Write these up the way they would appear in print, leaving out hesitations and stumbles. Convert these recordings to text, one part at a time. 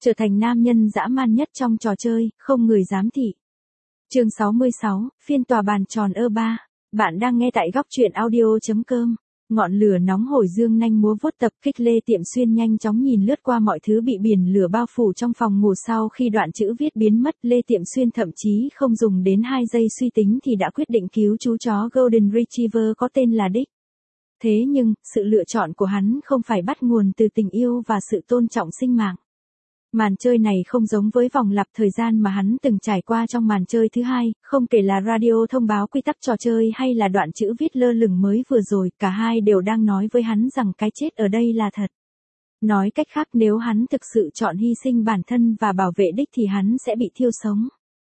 Trở thành nam nhân dã man nhất trong trò chơi, không người dám thị. Chương 66, phiên tòa bàn tròn E3. Bạn đang nghe tại góc truyện audio.com. Ngọn lửa nóng hổi dương nanh múa vuốt tập kích. Lê Tiệm Xuyên nhanh chóng nhìn lướt qua mọi thứ bị biển lửa bao phủ trong phòng ngủ. Sau khi đoạn chữ viết biến mất, Lê Tiệm Xuyên thậm chí không dùng đến 2 giây suy tính thì đã quyết định cứu chú chó Golden Retriever có tên là Dick. Thế nhưng, sự lựa chọn của hắn không phải bắt nguồn từ tình yêu và sự tôn trọng sinh mạng. Màn chơi này không giống với vòng lặp thời gian mà hắn từng trải qua trong màn chơi thứ hai, không kể là radio thông báo quy tắc trò chơi hay là đoạn chữ viết lơ lửng mới vừa rồi, cả hai đều đang nói với hắn rằng cái chết ở đây là thật. Nói cách khác, nếu hắn thực sự chọn hy sinh bản thân và bảo vệ Dick thì hắn sẽ bị thiêu sống.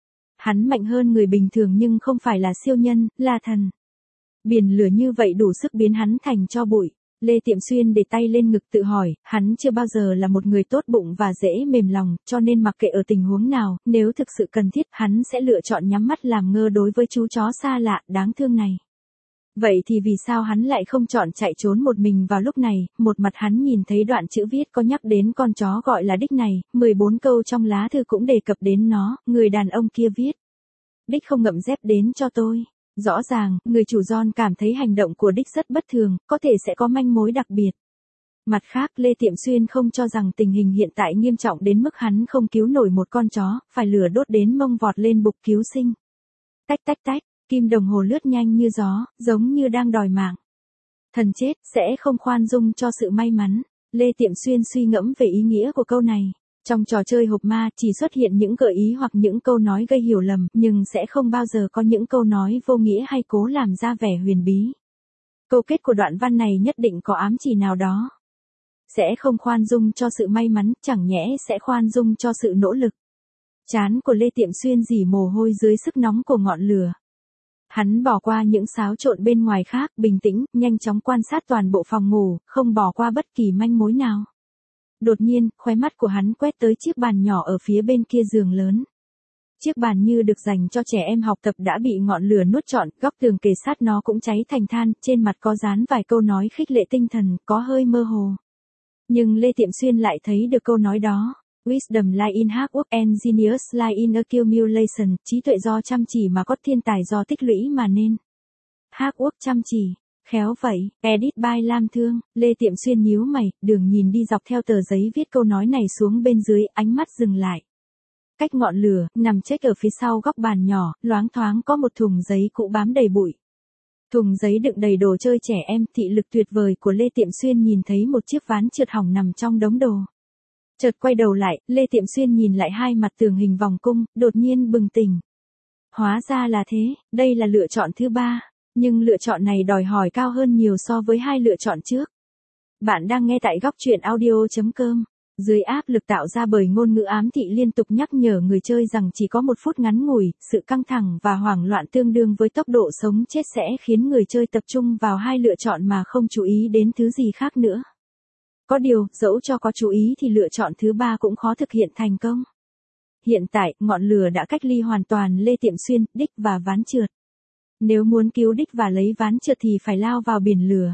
Hắn mạnh hơn người bình thường nhưng không phải là siêu nhân, là thần. Biển lửa như vậy đủ sức biến hắn thành tro bụi. Lê Tiệm Xuyên để tay lên ngực tự hỏi, hắn chưa bao giờ là một người tốt bụng và dễ mềm lòng, cho nên mặc kệ ở tình huống nào, nếu thực sự cần thiết, hắn sẽ lựa chọn nhắm mắt làm ngơ đối với chú chó xa lạ, đáng thương này. Vậy thì vì sao hắn lại không chọn chạy trốn một mình vào lúc này? Một mặt hắn nhìn thấy đoạn chữ viết có nhắc đến con chó gọi là Dick này, 14 câu trong lá thư cũng đề cập đến nó, người đàn ông kia viết. Dick không ngậm dép đến cho tôi. Rõ ràng, người chủ John cảm thấy hành động của Dick rất bất thường, có thể sẽ có manh mối đặc biệt. Mặt khác, Lê Tiệm Xuyên không cho rằng tình hình hiện tại nghiêm trọng đến mức hắn không cứu nổi một con chó, phải lửa đốt đến mông vọt lên bục cứu sinh. Tách tách tách, kim đồng hồ lướt nhanh như gió, giống như đang đòi mạng. Thần chết, sẽ không khoan dung cho sự may mắn. Lê Tiệm Xuyên suy ngẫm về ý nghĩa của câu này. Trong trò chơi hộp ma chỉ xuất hiện những gợi ý hoặc những câu nói gây hiểu lầm, nhưng sẽ không bao giờ có những câu nói vô nghĩa hay cố làm ra vẻ huyền bí. Câu kết của đoạn văn này nhất định có ám chỉ nào đó. Sẽ không khoan dung cho sự may mắn, chẳng nhẽ sẽ khoan dung cho sự nỗ lực. Trán của Lê Tiệm Xuyên rỉ mồ hôi dưới sức nóng của ngọn lửa. Hắn bỏ qua những xáo trộn bên ngoài khác, bình tĩnh, nhanh chóng quan sát toàn bộ phòng ngủ, không bỏ qua bất kỳ manh mối nào. Đột nhiên, khóe mắt của hắn quét tới chiếc bàn nhỏ ở phía bên kia giường lớn. Chiếc bàn như được dành cho trẻ em học tập đã bị ngọn lửa nuốt trọn, góc tường kề sát nó cũng cháy thành than, trên mặt có dán vài câu nói khích lệ tinh thần, có hơi mơ hồ. Nhưng Lê Tiệm Xuyên lại thấy được câu nói đó. Wisdom lie in hard work and genius lie in accumulation, trí tuệ do chăm chỉ mà có thiên tài do tích lũy mà nên. Hard work chăm chỉ. Khéo vậy, edit by Lam Thương. Lê Tiệm Xuyên nhíu mày, đường nhìn đi dọc theo tờ giấy viết câu nói này xuống bên dưới, ánh mắt dừng lại. Cách ngọn lửa, nằm chếch ở phía sau góc bàn nhỏ, loáng thoáng có một thùng giấy cũ bám đầy bụi. Thùng giấy đựng đầy đồ chơi trẻ em, thị lực tuyệt vời của Lê Tiệm Xuyên nhìn thấy một chiếc ván trượt hỏng nằm trong đống đồ. Chợt quay đầu lại, Lê Tiệm Xuyên nhìn lại hai mặt tường hình vòng cung, đột nhiên bừng tỉnh. Hóa ra là thế, đây là lựa chọn thứ ba. Nhưng lựa chọn này đòi hỏi cao hơn nhiều so với hai lựa chọn trước. Bạn đang nghe tại góc truyện audio.com. Dưới áp lực tạo ra bởi ngôn ngữ ám thị liên tục nhắc nhở người chơi rằng chỉ có 1 phút ngắn ngủi, sự căng thẳng và hoảng loạn tương đương với tốc độ sống chết sẽ khiến người chơi tập trung vào hai lựa chọn mà không chú ý đến thứ gì khác nữa. Có điều, dẫu cho có chú ý thì lựa chọn thứ ba cũng khó thực hiện thành công. Hiện tại, ngọn lửa đã cách ly hoàn toàn Lê Tiệm Xuyên, Dick và ván trượt. Nếu muốn cứu Dick và lấy ván trượt thì phải lao vào biển lửa.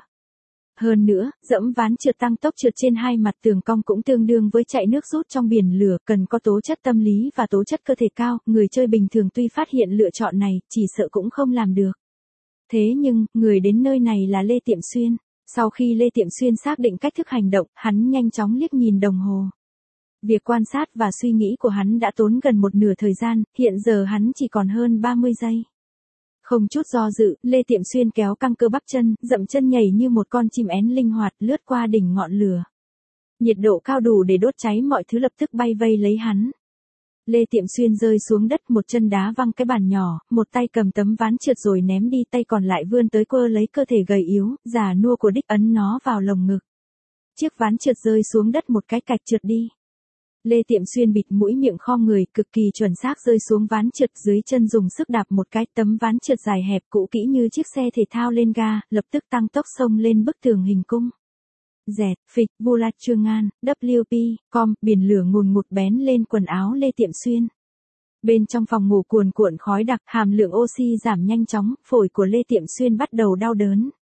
Hơn nữa, dẫm ván trượt tăng tốc trượt trên hai mặt tường cong cũng tương đương với chạy nước rút trong biển lửa, cần có tố chất tâm lý và tố chất cơ thể cao, người chơi bình thường tuy phát hiện lựa chọn này, chỉ sợ cũng không làm được. Thế nhưng, người đến nơi này là Lê Tiệm Xuyên. Sau khi Lê Tiệm Xuyên xác định cách thức hành động, hắn nhanh chóng liếc nhìn đồng hồ. Việc quan sát và suy nghĩ của hắn đã tốn gần một nửa thời gian, hiện giờ hắn chỉ còn hơn 30 giây. Không chút do dự, Lê Tiệm Xuyên kéo căng cơ bắp chân, dậm chân nhảy như một con chim én linh hoạt lướt qua đỉnh ngọn lửa. Nhiệt độ cao đủ để đốt cháy mọi thứ lập tức bay vây lấy hắn. Lê Tiệm Xuyên rơi xuống đất, một chân đá văng cái bàn nhỏ, một tay cầm tấm ván trượt rồi ném đi, tay còn lại vươn tới quơ lấy cơ thể gầy yếu, già nua của Dick, ấn nó vào lồng ngực. Chiếc ván trượt rơi xuống đất một cái cạch trượt đi. Lê Tiệm Xuyên bịt mũi miệng khom người, cực kỳ chuẩn xác rơi xuống ván trượt, dưới chân dùng sức đạp một cái, tấm ván trượt dài hẹp cũ kỹ như chiếc xe thể thao lên ga, lập tức tăng tốc xông lên bức tường hình cung. Dẹt, phịch, Bulat Trương An, WP, com, biển lửa ngùn ngụt bén lên quần áo Lê Tiệm Xuyên. Bên trong phòng ngủ cuồn cuộn khói đặc, hàm lượng oxy giảm nhanh chóng, phổi của Lê Tiệm Xuyên bắt đầu đau đớn.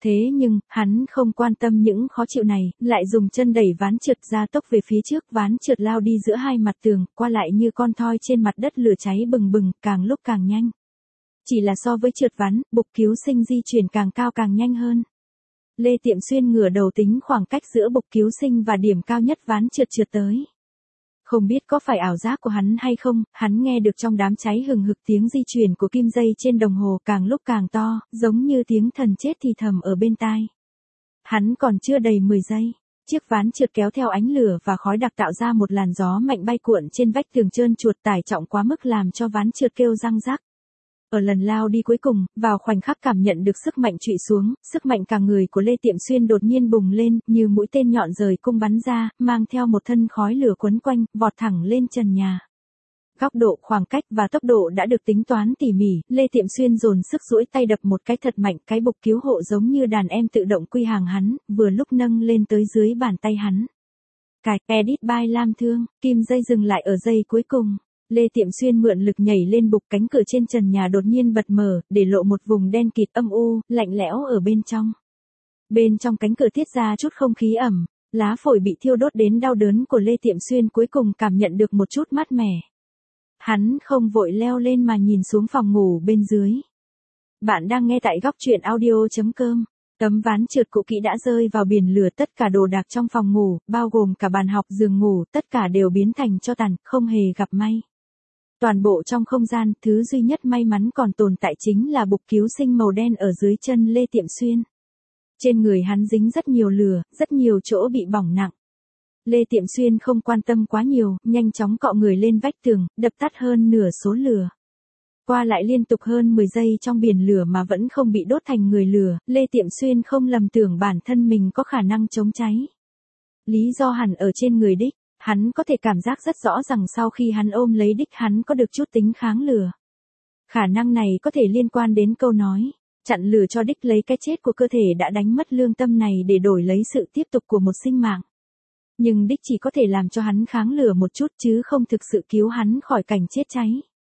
Thế nhưng, hắn không quan tâm những khó chịu này, lại dùng chân đẩy ván trượt ra tốc về phía trước, ván trượt lao đi giữa hai mặt tường, qua lại như con thoi trên mặt đất lửa cháy bừng bừng, càng lúc càng nhanh. Chỉ là so với trượt ván, Bục Cứu Sinh di chuyển càng cao càng nhanh hơn. Lê Tiệm Xuyên ngửa đầu tính khoảng cách giữa Bục Cứu Sinh và điểm cao nhất ván trượt trượt tới. Không biết có phải ảo giác của hắn hay không, hắn nghe được trong đám cháy hừng hực tiếng di chuyển của kim dây trên đồng hồ càng lúc càng to, giống như tiếng thần chết thì thầm ở bên tai. Hắn còn chưa đầy 10 giây. Chiếc ván trượt kéo theo ánh lửa và khói đặc tạo ra một làn gió mạnh bay cuộn trên vách tường trơn chuột tải trọng quá mức làm cho ván trượt kêu răng rắc. Ở lần lao đi cuối cùng, vào khoảnh khắc cảm nhận được sức mạnh trụy xuống, sức mạnh cả người của Lê Tiệm Xuyên đột nhiên bùng lên, như mũi tên nhọn rời cung bắn ra, mang theo một thân khói lửa quấn quanh, vọt thẳng lên trần nhà. Góc độ, khoảng cách và tốc độ đã được tính toán tỉ mỉ, Lê Tiệm Xuyên dồn sức duỗi tay đập một cái thật mạnh, cái bục cứu hộ giống như đàn em tự động quy hàng hắn, vừa lúc nâng lên tới dưới bàn tay hắn. Cài, edit by Lam Thương, kim dây dừng lại ở giây cuối cùng. Lê Tiệm Xuyên mượn lực nhảy lên bục, cánh cửa trên trần nhà đột nhiên bật mở, để lộ một vùng đen kịt âm u, lạnh lẽo ở bên trong. Bên trong cánh cửa tiết ra chút không khí ẩm, lá phổi bị thiêu đốt đến đau đớn của Lê Tiệm Xuyên cuối cùng cảm nhận được một chút mát mẻ. Hắn không vội leo lên mà nhìn xuống phòng ngủ bên dưới. Bạn đang nghe tại góc truyện audio.com. Tấm ván trượt cũ kỹ đã rơi vào biển lửa, tất cả đồ đạc trong phòng ngủ, bao gồm cả bàn học, giường ngủ, tất cả đều biến thành tro tàn, không hề gặp may. Toàn bộ trong không gian, thứ duy nhất may mắn còn tồn tại chính là bục cứu sinh màu đen ở dưới chân Lê Tiệm Xuyên. Trên người hắn dính rất nhiều lửa, rất nhiều chỗ bị bỏng nặng. Lê Tiệm Xuyên không quan tâm quá nhiều, nhanh chóng cọ người lên vách tường, đập tắt hơn nửa số lửa. Qua lại liên tục hơn 10 giây trong biển lửa mà vẫn không bị đốt thành người lửa, Lê Tiệm Xuyên không lầm tưởng bản thân mình có khả năng chống cháy. Lý do hẳn ở trên người đích, hắn có thể cảm giác rất rõ rằng sau khi hắn ôm lấy đích hắn có được chút tính kháng lửa. Khả năng này có thể liên quan đến câu nói, chặn lửa cho đích lấy cái chết của cơ thể đã đánh mất lương tâm này để đổi lấy sự tiếp tục của một sinh mạng. Nhưng đích chỉ có thể làm cho hắn kháng lửa một chút chứ không thực sự cứu hắn khỏi cảnh chết cháy.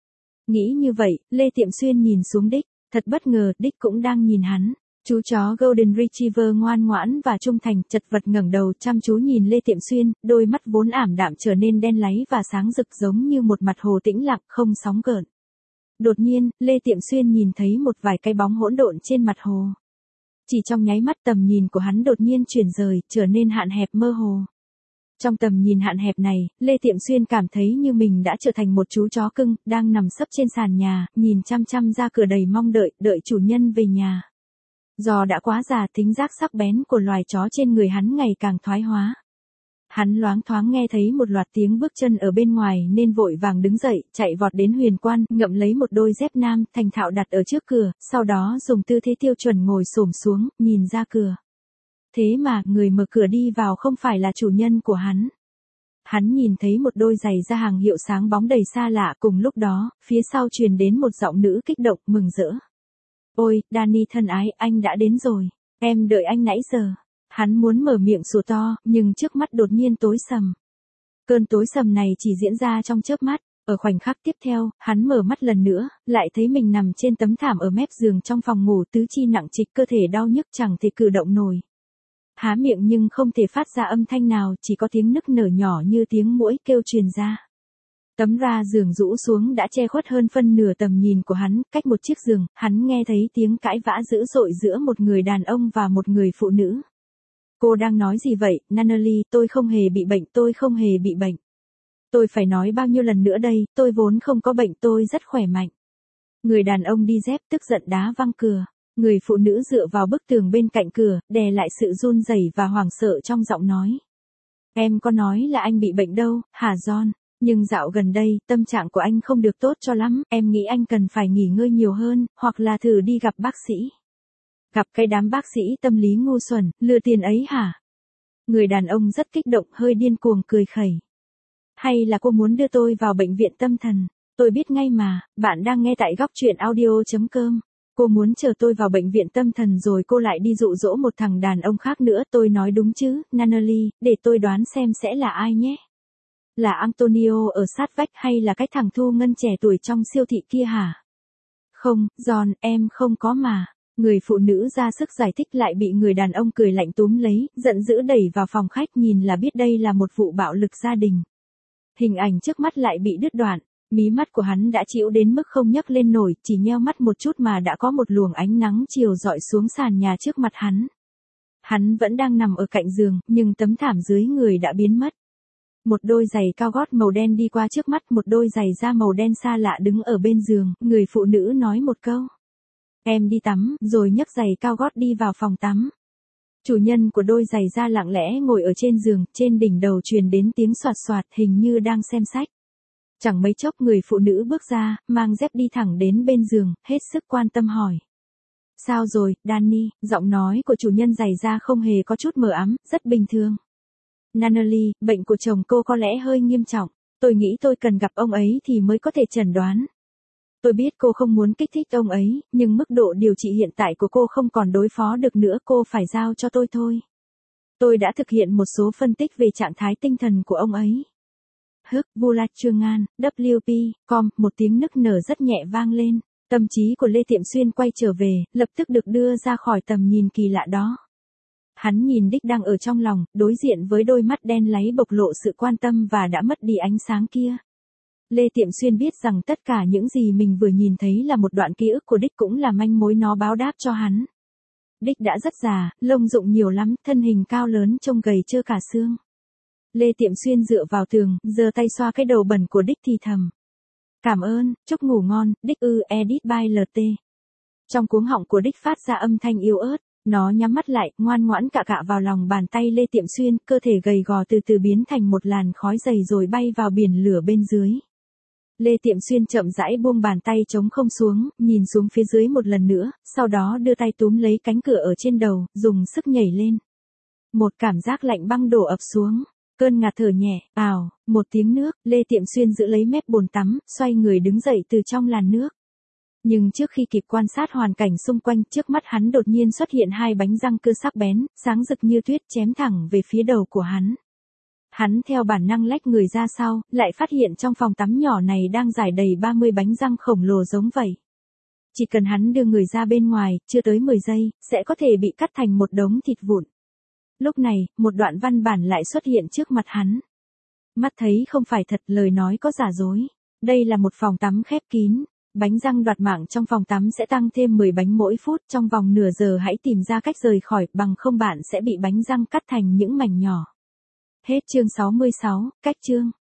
Nghĩ như vậy, Lê Tiệm Xuyên nhìn xuống đích, thật bất ngờ, đích cũng đang nhìn hắn. Chú chó Golden Retriever ngoan ngoãn và trung thành, chật vật ngẩng đầu chăm chú nhìn Lê Tiệm Xuyên, đôi mắt vốn ảm đạm trở nên đen láy và sáng rực giống như một mặt hồ tĩnh lặng không sóng gợn. Đột nhiên, Lê Tiệm Xuyên nhìn thấy một vài cái bóng hỗn độn trên mặt hồ. Chỉ trong nháy mắt tầm nhìn của hắn đột nhiên chuyển rời, trở nên hạn hẹp mơ hồ. Trong tầm nhìn hạn hẹp này, Lê Tiệm Xuyên cảm thấy như mình đã trở thành một chú chó cưng, đang nằm sấp trên sàn nhà, nhìn chăm chăm ra cửa đầy mong đợi, đợi chủ nhân về nhà. Do đã quá già, thính giác sắc bén của loài chó trên người hắn ngày càng thoái hóa. Hắn loáng thoáng nghe thấy một loạt tiếng bước chân ở bên ngoài nên vội vàng đứng dậy, chạy vọt đến huyền quan, ngậm lấy một đôi dép nam, thành thạo đặt ở trước cửa, sau đó dùng tư thế tiêu chuẩn ngồi xổm xuống, nhìn ra cửa. Thế mà, người mở cửa đi vào không phải là chủ nhân của hắn. Hắn nhìn thấy một đôi giày da hàng hiệu sáng bóng đầy xa lạ, cùng lúc đó, phía sau truyền đến một giọng nữ kích động, mừng rỡ. Ôi, Danny thân ái, anh đã đến rồi. Em đợi anh nãy giờ. Hắn muốn mở miệng sủa to, nhưng trước mắt đột nhiên tối sầm. Cơn tối sầm này chỉ diễn ra trong chớp mắt. Ở khoảnh khắc tiếp theo, hắn mở mắt lần nữa, lại thấy mình nằm trên tấm thảm ở mép giường trong phòng ngủ, tứ chi nặng trịch, cơ thể đau nhức chẳng thể cử động nổi. Há miệng nhưng không thể phát ra âm thanh nào, chỉ có tiếng nức nở nhỏ như tiếng muỗi kêu truyền ra. Tấm ra giường rũ xuống đã che khuất hơn phân nửa tầm nhìn của hắn, cách một chiếc giường, hắn nghe thấy tiếng cãi vã dữ dội giữa một người đàn ông và một người phụ nữ. Cô đang nói gì vậy, Natalie, tôi không hề bị bệnh, tôi không hề bị bệnh. Tôi phải nói bao nhiêu lần nữa đây, tôi vốn không có bệnh, tôi rất khỏe mạnh. Người đàn ông đi dép tức giận đá văng cửa. Người phụ nữ dựa vào bức tường bên cạnh cửa, đè lại sự run rẩy và hoảng sợ trong giọng nói. Em có nói là anh bị bệnh đâu, hả John? Nhưng dạo gần đây, tâm trạng của anh không được tốt cho lắm, em nghĩ anh cần phải nghỉ ngơi nhiều hơn, hoặc là thử đi gặp bác sĩ. Gặp cái đám bác sĩ tâm lý ngu xuẩn, lừa tiền ấy hả? Người đàn ông rất kích động, hơi điên cuồng cười khẩy. Hay là cô muốn đưa tôi vào bệnh viện tâm thần? Tôi biết ngay mà, bạn đang nghe tại góc truyện audio.com. Cô muốn chờ tôi vào bệnh viện tâm thần rồi cô lại đi dụ dỗ một thằng đàn ông khác nữa, tôi nói đúng chứ, Natalie, để tôi đoán xem sẽ là ai nhé. Là Antonio ở sát vách hay là cái thằng thu ngân trẻ tuổi trong siêu thị kia hả? Không, John, em không có mà. Người phụ nữ ra sức giải thích lại bị người đàn ông cười lạnh túm lấy, giận dữ đẩy vào phòng khách, nhìn là biết đây là một vụ bạo lực gia đình. Hình ảnh trước mắt lại bị đứt đoạn, mí mắt của hắn đã chịu đến mức không nhấc lên nổi, chỉ nheo mắt một chút mà đã có một luồng ánh nắng chiều rọi xuống sàn nhà trước mặt hắn. Hắn vẫn đang nằm ở cạnh giường, nhưng tấm thảm dưới người đã biến mất. Một đôi giày cao gót màu đen đi qua trước mắt, một đôi giày da màu đen xa lạ đứng ở bên giường, người phụ nữ nói một câu. Em đi tắm, rồi nhấc giày cao gót đi vào phòng tắm. Chủ nhân của đôi giày da lặng lẽ ngồi ở trên giường, trên đỉnh đầu truyền đến tiếng xoạt xoạt, hình như đang xem sách. Chẳng mấy chốc người phụ nữ bước ra, mang dép đi thẳng đến bên giường, hết sức quan tâm hỏi. Sao rồi, Danny? Giọng nói của chủ nhân giày da không hề có chút mờ ám, rất bình thường. Natalie, bệnh của chồng cô có lẽ hơi nghiêm trọng. Tôi nghĩ tôi cần gặp ông ấy thì mới có thể chẩn đoán. Tôi biết cô không muốn kích thích ông ấy, nhưng mức độ điều trị hiện tại của cô không còn đối phó được nữa, cô phải giao cho tôi thôi. Tôi đã thực hiện một số phân tích về trạng thái tinh thần của ông ấy. Vulat Trương An, WP, com, một tiếng nức nở rất nhẹ vang lên. Tâm trí của Lê Tiệm Xuyên quay trở về, lập tức được đưa ra khỏi tầm nhìn kỳ lạ đó. Hắn nhìn Đích đang ở trong lòng, đối diện với đôi mắt đen láy bộc lộ sự quan tâm và đã mất đi ánh sáng kia. Lê Tiệm Xuyên biết rằng tất cả những gì mình vừa nhìn thấy là một đoạn ký ức của Đích, cũng là manh mối nó báo đáp cho hắn. Đích đã rất già, lông rụng nhiều lắm, thân hình cao lớn trông gầy trơ cả xương. Lê Tiệm Xuyên dựa vào tường, giơ tay xoa cái đầu bẩn của Đích thì thầm. Cảm ơn, chúc ngủ ngon, Đích edit by LT. Trong cuống họng của Đích phát ra âm thanh yếu ớt, nó nhắm mắt lại, ngoan ngoãn cạ cạ vào lòng bàn tay Lê Tiệm Xuyên, cơ thể gầy gò từ từ biến thành một làn khói dày rồi bay vào biển lửa bên dưới. Lê Tiệm Xuyên chậm rãi buông bàn tay trống không xuống, nhìn xuống phía dưới một lần nữa, sau đó đưa tay túm lấy cánh cửa ở trên đầu, dùng sức nhảy lên. Một cảm giác lạnh băng đổ ập xuống. Cơn ngạt thở nhẹ, một tiếng nước, Lê Tiệm Xuyên giữ lấy mép bồn tắm, xoay người đứng dậy từ trong làn nước. Nhưng trước khi kịp quan sát hoàn cảnh xung quanh, trước mắt hắn đột nhiên xuất hiện hai bánh răng cưa sắc bén, sáng rực như tuyết chém thẳng về phía đầu của hắn. Hắn theo bản năng lách người ra sau, lại phát hiện trong phòng tắm nhỏ này đang rải đầy 30 bánh răng khổng lồ giống vậy. Chỉ cần hắn đưa người ra bên ngoài, chưa tới 10 giây, sẽ có thể bị cắt thành một đống thịt vụn. Lúc này, một đoạn văn bản lại xuất hiện trước mặt hắn. Mắt thấy không phải thật, lời nói có giả dối. Đây là một phòng tắm khép kín. Bánh răng đoạt mạng trong phòng tắm sẽ tăng thêm 10 bánh mỗi phút, trong vòng nửa giờ hãy tìm ra cách rời khỏi, bằng không bạn sẽ bị bánh răng cắt thành những mảnh nhỏ. Hết chương 66, cách chương.